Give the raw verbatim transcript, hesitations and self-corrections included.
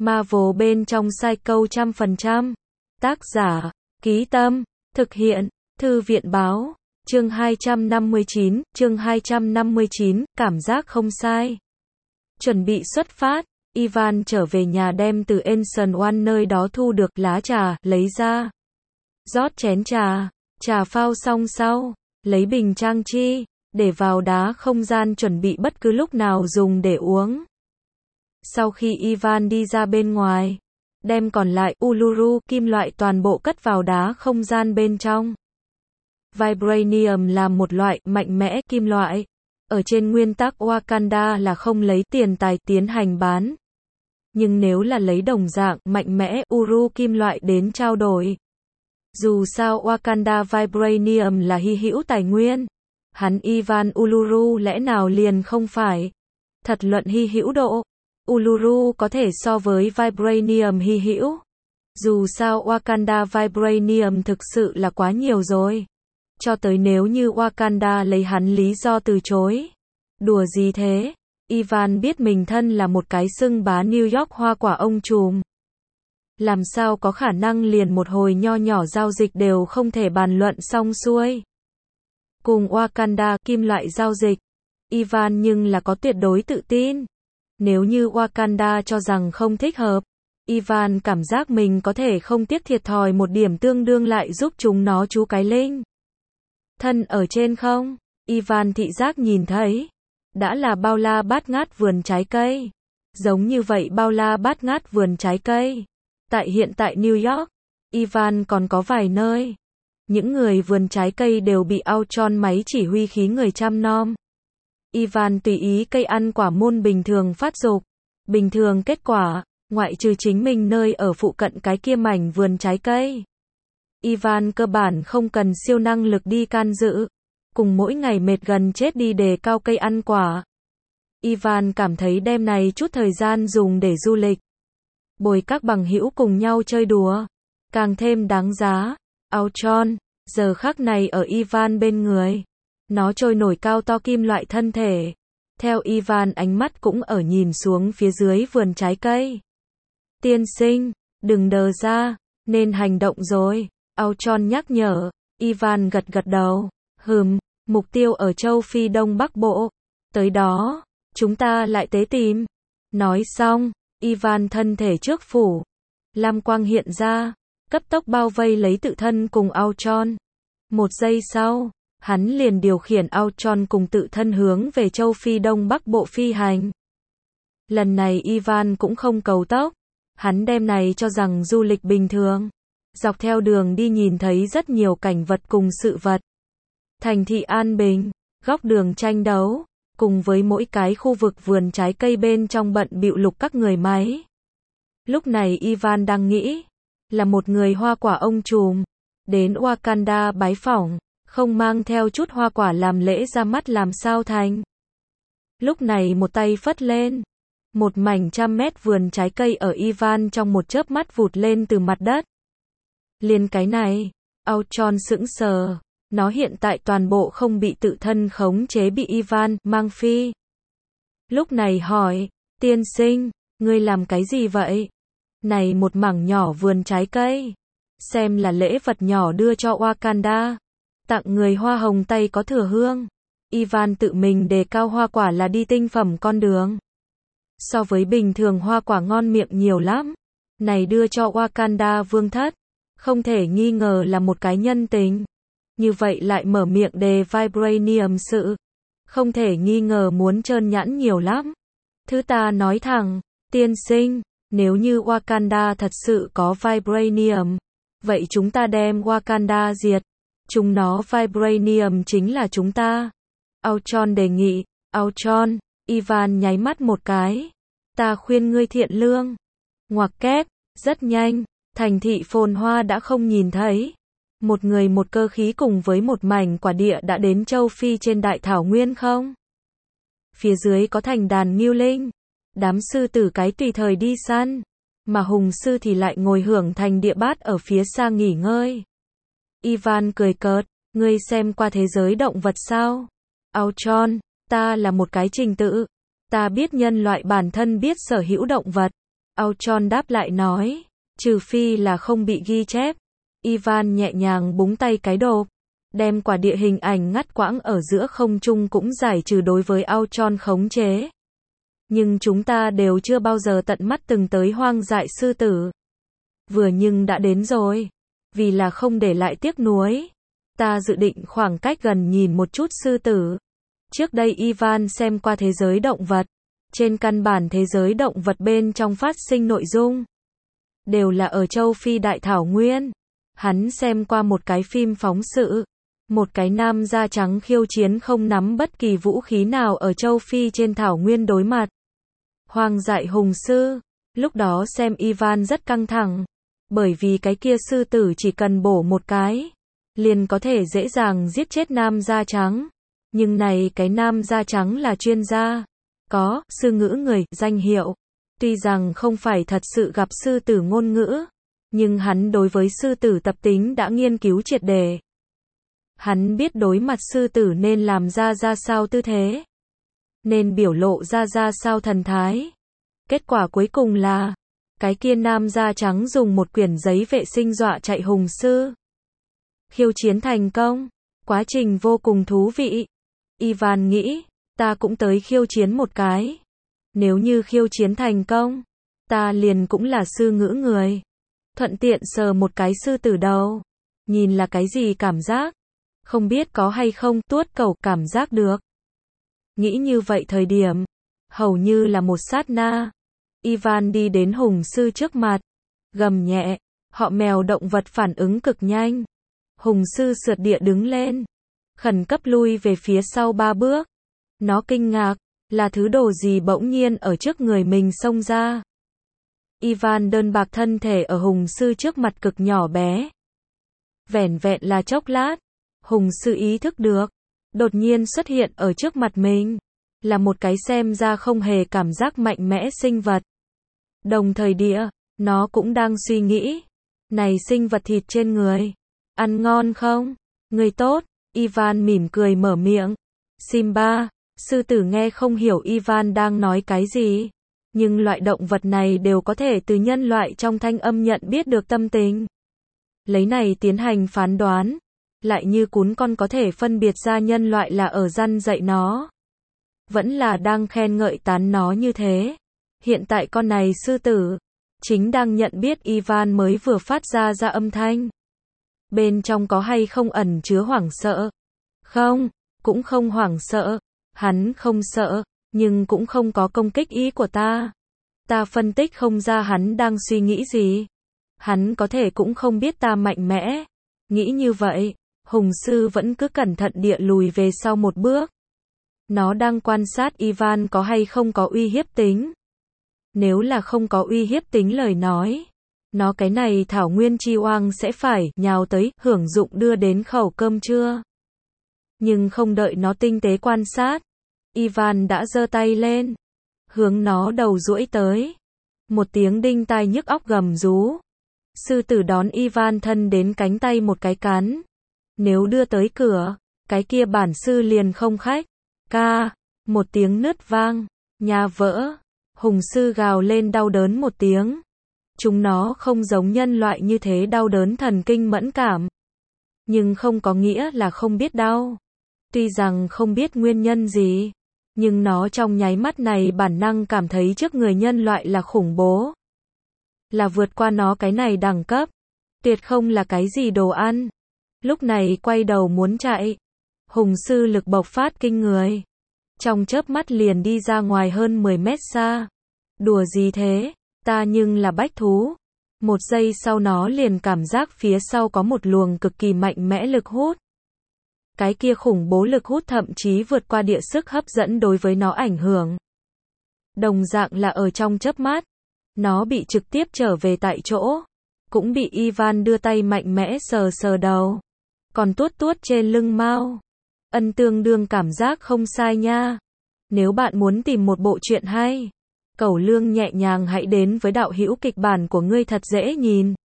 Marvel bên trong Psycho trăm phần trăm. Tác giả, Ký Tâm, thực hiện, Thư viện Báo. Chương hai trăm năm mươi chín, chương hai trăm năm mươi chín, cảm giác không sai. Chuẩn bị xuất phát, Ivan trở về nhà đem từ Ancient One nơi đó thu được lá trà, lấy ra. Rót chén trà, trà phao xong sau, lấy bình trang chi, để vào đá không gian chuẩn bị bất cứ lúc nào dùng để uống. Sau khi Ivan đi ra bên ngoài, đem còn lại Uluru kim loại toàn bộ cất vào đá không gian bên trong. Vibranium là một loại mạnh mẽ kim loại. Ở trên nguyên tắc Wakanda là không lấy tiền tài tiến hành bán. Nhưng nếu là lấy đồng dạng mạnh mẽ Uru kim loại đến trao đổi. Dù sao Wakanda Vibranium là hy hữu tài nguyên. Hắn Ivan Uluru lẽ nào liền không phải. Thật luận hy hữu độ, Uluru có thể so với Vibranium hy hữu. Dù sao Wakanda Vibranium thực sự là quá nhiều rồi. Cho tới nếu như Wakanda lấy hắn lý do từ chối. Đùa gì thế? Ivan biết mình thân là một cái xưng bá New York hoa quả ông trùm. Làm sao có khả năng liền một hồi nho nhỏ giao dịch đều không thể bàn luận xong xuôi. Cùng Wakanda kim loại giao dịch, Ivan nhưng là có tuyệt đối tự tin. Nếu như Wakanda cho rằng không thích hợp, Ivan cảm giác mình có thể không tiếc thiệt thòi một điểm tương đương lại giúp chúng nó chú cái linh. Thân ở trên không, Ivan thị giác nhìn thấy, đã là bao la bát ngát vườn trái cây. Giống như vậy bao la bát ngát vườn trái cây. Tại hiện tại New York, Ivan còn có vài nơi. Những người vườn trái cây đều bị Ultron máy chỉ huy khí người chăm nom. Ivan tùy ý cây ăn quả môn bình thường phát dục. Bình thường kết quả, ngoại trừ chính mình nơi ở phụ cận cái kia mảnh vườn trái cây. Ivan cơ bản không cần siêu năng lực đi can dự. Cùng mỗi ngày mệt gần chết đi đề cao cây ăn quả. Ivan cảm thấy đêm này chút thời gian dùng để du lịch. Bồi các bằng hữu cùng nhau chơi đùa. Càng thêm đáng giá. Ultron, giờ khắc này ở Ivan bên người. Nó trôi nổi cao to kim loại thân thể. Theo Ivan ánh mắt cũng ở nhìn xuống phía dưới vườn trái cây. Tiên sinh, đừng đờ ra, nên hành động rồi. Ultron nhắc nhở. Ivan gật gật đầu. Hừm, mục tiêu ở châu Phi Đông Bắc Bộ. Tới đó, chúng ta lại tế tìm. Nói xong, Ivan thân thể trước phủ. Lam quang hiện ra, cấp tốc bao vây lấy tự thân cùng Ultron. Một giây sau, hắn liền điều khiển Ultron cùng tự thân hướng về châu Phi Đông Bắc Bộ phi hành. Lần này Ivan cũng không cầu tốc. Hắn đem này cho rằng du lịch bình thường. Dọc theo đường đi nhìn thấy rất nhiều cảnh vật cùng sự vật. Thành thị an bình, góc đường tranh đấu, cùng với mỗi cái khu vực vườn trái cây bên trong bận bịu lục các người máy. Lúc này Ivan đang nghĩ, là một người hoa quả ông trùm, đến Wakanda bái phỏng, không mang theo chút hoa quả làm lễ ra mắt làm sao thành. Lúc này một tay phất lên, một mảnh trăm mét vườn trái cây ở Ivan trong một chớp mắt vụt lên từ mặt đất. Liền cái này, Ultron sững sờ. Nó hiện tại toàn bộ không bị tự thân khống chế bị Ivan mang phi. Lúc này hỏi, tiên sinh, ngươi làm cái gì vậy? Này một mảng nhỏ vườn trái cây. Xem là lễ vật nhỏ đưa cho Wakanda. Tặng người hoa hồng tay có thừa hương. Ivan tự mình đề cao hoa quả là đi tinh phẩm con đường. So với bình thường hoa quả ngon miệng nhiều lắm. Này đưa cho Wakanda vương thất. Không thể nghi ngờ là một cái nhân tình. Như vậy lại mở miệng đề Vibranium sự. Không thể nghi ngờ muốn trơn nhãn nhiều lắm. Thứ ta nói thẳng, tiên sinh, nếu như Wakanda thật sự có Vibranium, vậy chúng ta đem Wakanda diệt. Chúng nó Vibranium chính là chúng ta. Ultron đề nghị, Ultron, Ivan nháy mắt một cái. Ta khuyên ngươi thiện lương. Ngoặc kép, rất nhanh, thành thị phồn hoa đã không nhìn thấy. Một người một cơ khí cùng với một mảnh quả địa đã đến châu Phi trên đại thảo nguyên không? Phía dưới có thành đàn ngưu linh. Đám sư tử cái tùy thời đi săn. Mà hùng sư thì lại ngồi hưởng thành địa bát ở phía xa nghỉ ngơi. Ivan cười cợt, ngươi xem qua thế giới động vật sao? Ultron, ta là một cái trình tự. Ta biết nhân loại bản thân biết sở hữu động vật. Outron đáp lại nói, trừ phi là không bị ghi chép. Ivan nhẹ nhàng búng tay cái đột, đem quả địa hình ảnh ngắt quãng ở giữa không trung cũng giải trừ đối với Outron khống chế. Nhưng chúng ta đều chưa bao giờ tận mắt từng tới hoang dại sư tử. Vừa nhưng đã đến rồi. Vì là không để lại tiếc nuối, ta dự định khoảng cách gần nhìn một chút sư tử. Trước đây Ivan xem qua thế giới động vật. Trên căn bản thế giới động vật bên trong phát sinh nội dung đều là ở châu Phi Đại Thảo Nguyên. Hắn xem qua một cái phim phóng sự. Một cái nam da trắng khiêu chiến không nắm bất kỳ vũ khí nào ở châu Phi trên Thảo Nguyên đối mặt hoang dại hùng sư. Lúc đó xem Ivan rất căng thẳng. Bởi vì cái kia sư tử chỉ cần bổ một cái liền có thể dễ dàng giết chết nam da trắng. Nhưng này cái nam da trắng là chuyên gia, có sư ngữ người, danh hiệu. Tuy rằng không phải thật sự gặp sư tử ngôn ngữ, nhưng hắn đối với sư tử tập tính đã nghiên cứu triệt để. Hắn biết đối mặt sư tử nên làm ra ra sao tư thế, nên biểu lộ ra ra sao thần thái. Kết quả cuối cùng là, cái kia nam da trắng dùng một quyển giấy vệ sinh dọa chạy hùng sư. Khiêu chiến thành công, quá trình vô cùng thú vị. Ivan nghĩ, ta cũng tới khiêu chiến một cái. Nếu như khiêu chiến thành công, ta liền cũng là sư ngữ người. Thuận tiện sờ một cái sư tử đầu. Nhìn là cái gì cảm giác? Không biết có hay không tuốt cẩu cảm giác được. Nghĩ như vậy thời điểm, hầu như là một sát na. Ivan đi đến hùng sư trước mặt, gầm nhẹ, họ mèo động vật phản ứng cực nhanh. Hùng sư sượt địa đứng lên, khẩn cấp lui về phía sau ba bước. Nó kinh ngạc, là thứ đồ gì bỗng nhiên ở trước người mình xông ra. Ivan đơn bạc thân thể ở hùng sư trước mặt cực nhỏ bé. Vẻn vẹn là chốc lát, hùng sư ý thức được, đột nhiên xuất hiện ở trước mặt mình, là một cái xem ra không hề cảm giác mạnh mẽ sinh vật. Đồng thời địa, nó cũng đang suy nghĩ, này sinh vật thịt trên người, ăn ngon không? Người tốt, Ivan mỉm cười mở miệng. Simba, sư tử nghe không hiểu Ivan đang nói cái gì, nhưng loại động vật này đều có thể từ nhân loại trong thanh âm nhận biết được tâm tình. Lấy này tiến hành phán đoán, lại như cún con có thể phân biệt ra nhân loại là ở răn dạy nó, vẫn là đang khen ngợi tán nó như thế. Hiện tại con này sư tử chính đang nhận biết Ivan mới vừa phát ra ra âm thanh. Bên trong có hay không ẩn chứa hoảng sợ? Không, cũng không hoảng sợ. Hắn không sợ, nhưng cũng không có công kích ý của ta. Ta phân tích không ra hắn đang suy nghĩ gì. Hắn có thể cũng không biết ta mạnh mẽ. Nghĩ như vậy, hùng sư vẫn cứ cẩn thận địa lùi về sau một bước. Nó đang quan sát Ivan có hay không có uy hiếp tính. Nếu là không có uy hiếp tính lời nói, nó cái này thảo nguyên chi oang sẽ phải nhào tới, hưởng dụng đưa đến khẩu cơm trưa. Nhưng không đợi nó tinh tế quan sát, Ivan đã giơ tay lên, hướng nó đầu duỗi tới. Một tiếng đinh tai nhức óc gầm rú. Sư tử đón Ivan thân đến cánh tay một cái cắn. Nếu đưa tới cửa, cái kia bản sư liền không khách. Ca, một tiếng nứt vang, nhà vỡ. Hùng sư gào lên đau đớn một tiếng. Chúng nó không giống nhân loại như thế đau đớn thần kinh mẫn cảm. Nhưng không có nghĩa là không biết đau. Tuy rằng không biết nguyên nhân gì, nhưng nó trong nháy mắt này bản năng cảm thấy trước người nhân loại là khủng bố. Là vượt qua nó cái này đẳng cấp. Tuyệt không là cái gì đồ ăn. Lúc này quay đầu muốn chạy. Hùng sư lực bộc phát kinh người. Trong chớp mắt liền đi ra ngoài hơn mười mét xa. Đùa gì thế? Ta nhưng là bách thú. Một giây sau nó liền cảm giác phía sau có một luồng cực kỳ mạnh mẽ lực hút. Cái kia khủng bố lực hút thậm chí vượt qua địa sức hấp dẫn đối với nó ảnh hưởng. Đồng dạng là ở trong chớp mắt, nó bị trực tiếp trở về tại chỗ. Cũng bị Ivan đưa tay mạnh mẽ sờ sờ đầu. Còn tuốt tuốt trên lưng mao. Ân tương đương cảm giác không sai nha. Nếu bạn muốn tìm một bộ truyện hay, Cẩu Lương nhẹ nhàng hãy đến với đạo hữu kịch bản của ngươi thật dễ nhìn.